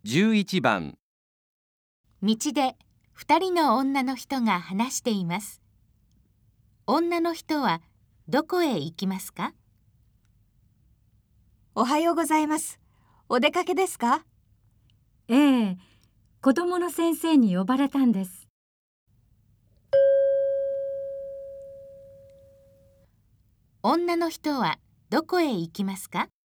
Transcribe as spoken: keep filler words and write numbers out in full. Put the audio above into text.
じゅういちばん。 道で二人の女の人が話しています。女の人はどこへ行きますか？ おはようございます。お出かけですか？ ええ、子供の先生に呼ばれたんです。 女の人はどこへ行きますか？